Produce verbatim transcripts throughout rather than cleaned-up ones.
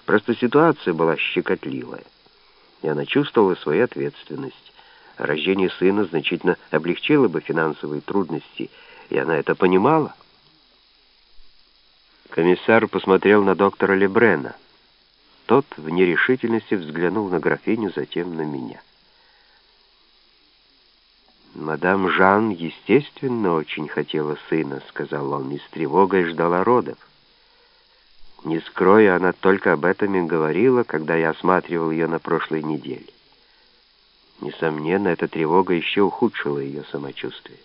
Просто ситуация была щекотливая, и она чувствовала свою ответственность. Рождение сына значительно облегчило бы финансовые трудности, и она это понимала. Комиссар посмотрел на доктора Лебрена. Тот в нерешительности взглянул на графиню, затем на меня. «Мадам Жан, естественно, очень хотела сына», — сказал он, — «и с тревогой ждала родов. Не скрою, она только об этом и говорила, когда я осматривал ее на прошлой неделе. Несомненно, эта тревога еще ухудшила ее самочувствие».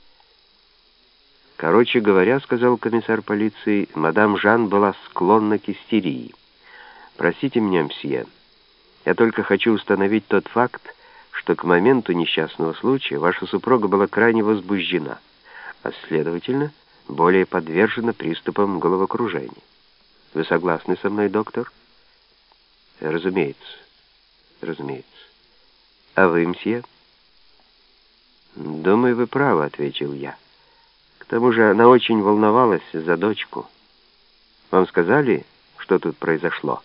«Короче говоря, — сказал комиссар полиции, — мадам Жан была склонна к истерии. Простите меня, мсье, я только хочу установить тот факт, что к моменту несчастного случая ваша супруга была крайне возбуждена, а, следовательно, более подвержена приступам головокружения. Вы согласны со мной, доктор?» «Разумеется, разумеется. А вы, мсье?» «Думаю, вы правы», — ответил я. «К тому же она очень волновалась за дочку. Вам сказали, что тут произошло?»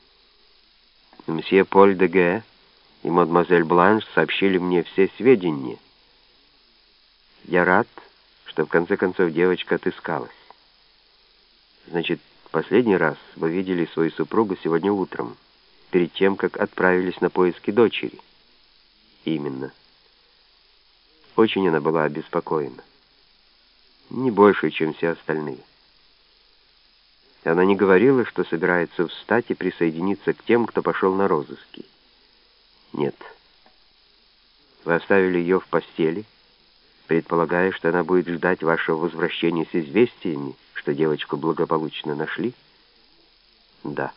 «Мсье Поль де Ге и мадемуазель Бланш сообщили мне все сведения. Я рад, что в конце концов девочка отыскалась. Значит, последний раз вы видели свою супругу сегодня утром, перед тем, как отправились на поиски дочери?» «Именно. Очень она была обеспокоена. Не больше, чем все остальные. Она не говорила, что собирается встать и присоединиться к тем, кто пошел на розыски?» «Нет. Вы оставили ее в постели, предполагая, что она будет ждать вашего возвращения с известиями, что девочку благополучно нашли?» «Да».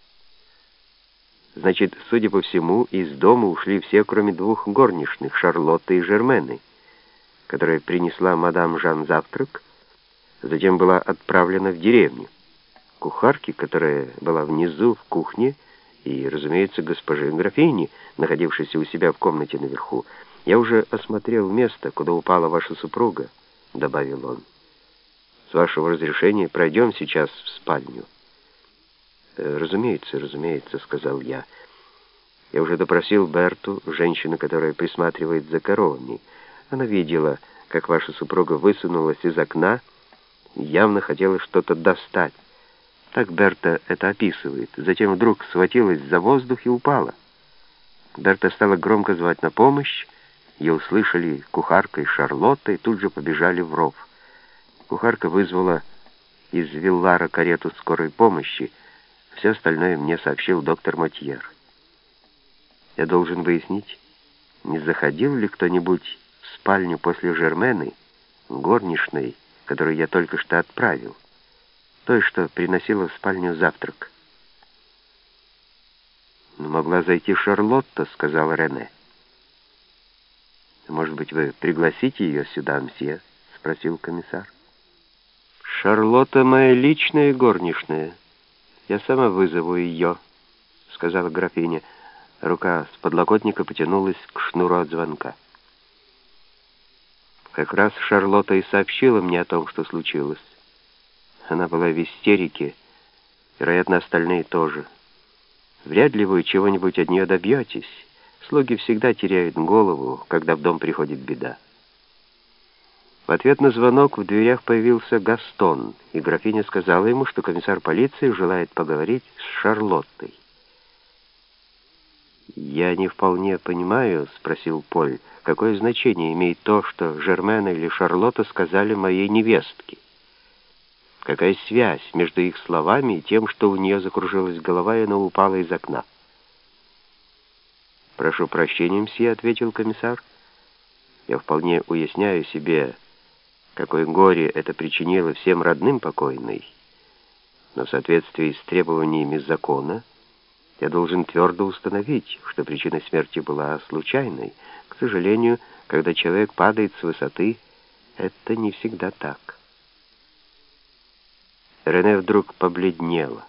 «Значит, судя по всему, из дома ушли все, кроме двух горничных, Шарлотты и Жермены, которая принесла мадам Жан завтрак, затем была отправлена в деревню. Кухарке, которая была внизу в кухне, и, разумеется, госпоже графини, находившейся у себя в комнате наверху. Я уже осмотрел место, куда упала ваша супруга», — добавил он. «С вашего разрешения пройдем сейчас в спальню». «Разумеется, разумеется», — сказал я. «Я уже допросил Берту, женщину, которая присматривает за коровами. Она видела, как ваша супруга высунулась из окна и явно хотела что-то достать. Так Берта это описывает. Затем вдруг схватилась за воздух и упала. Берта стала громко звать на помощь. Ее услышали кухарка и Шарлотта и тут же побежали в ров. Кухарка вызвала из Виллара карету скорой помощи. Все остальное мне сообщил доктор Матьер. Я должен выяснить, не заходил ли кто-нибудь в спальню после Жермены, горничной, которую я только что отправил, той, что приносила в спальню завтрак». «Могла зайти Шарлотта», — сказал Рене. «Может быть, вы пригласите ее сюда, мсье?» — спросил комиссар. «Шарлотта моя личная горничная. Я сама вызову ее», — сказала графиня. Рука с подлокотника потянулась к шнуру от звонка. Как раз Шарлотта и сообщила мне о том, что случилось. Она была в истерике, вероятно, остальные тоже. Вряд ли вы чего-нибудь от нее добьетесь. Слуги всегда теряют голову, когда в дом приходит беда. В ответ на звонок в дверях появился Гастон, и графиня сказала ему, что комиссар полиции желает поговорить с Шарлоттой. «Я не вполне понимаю, — спросил Поль, — какое значение имеет то, что Жермена или Шарлотта сказали моей невестке? Какая связь между их словами и тем, что у нее закружилась голова, и она упала из окна?» «Прошу прощения, мсье, — ответил комиссар. Я вполне уясняю себе, какое горе это причинило всем родным покойной, но в соответствии с требованиями закона я должен твердо установить, что причина смерти была случайной. К сожалению, когда человек падает с высоты, это не всегда так». Рене вдруг побледнела.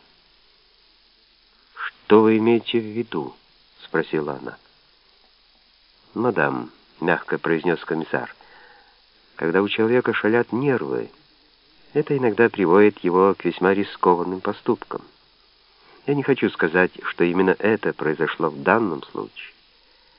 «Что вы имеете в виду?» — спросила она. «Мадам», — мягко произнес комиссар, — «когда у человека шалят нервы, это иногда приводит его к весьма рискованным поступкам. Я не хочу сказать, что именно это произошло в данном случае.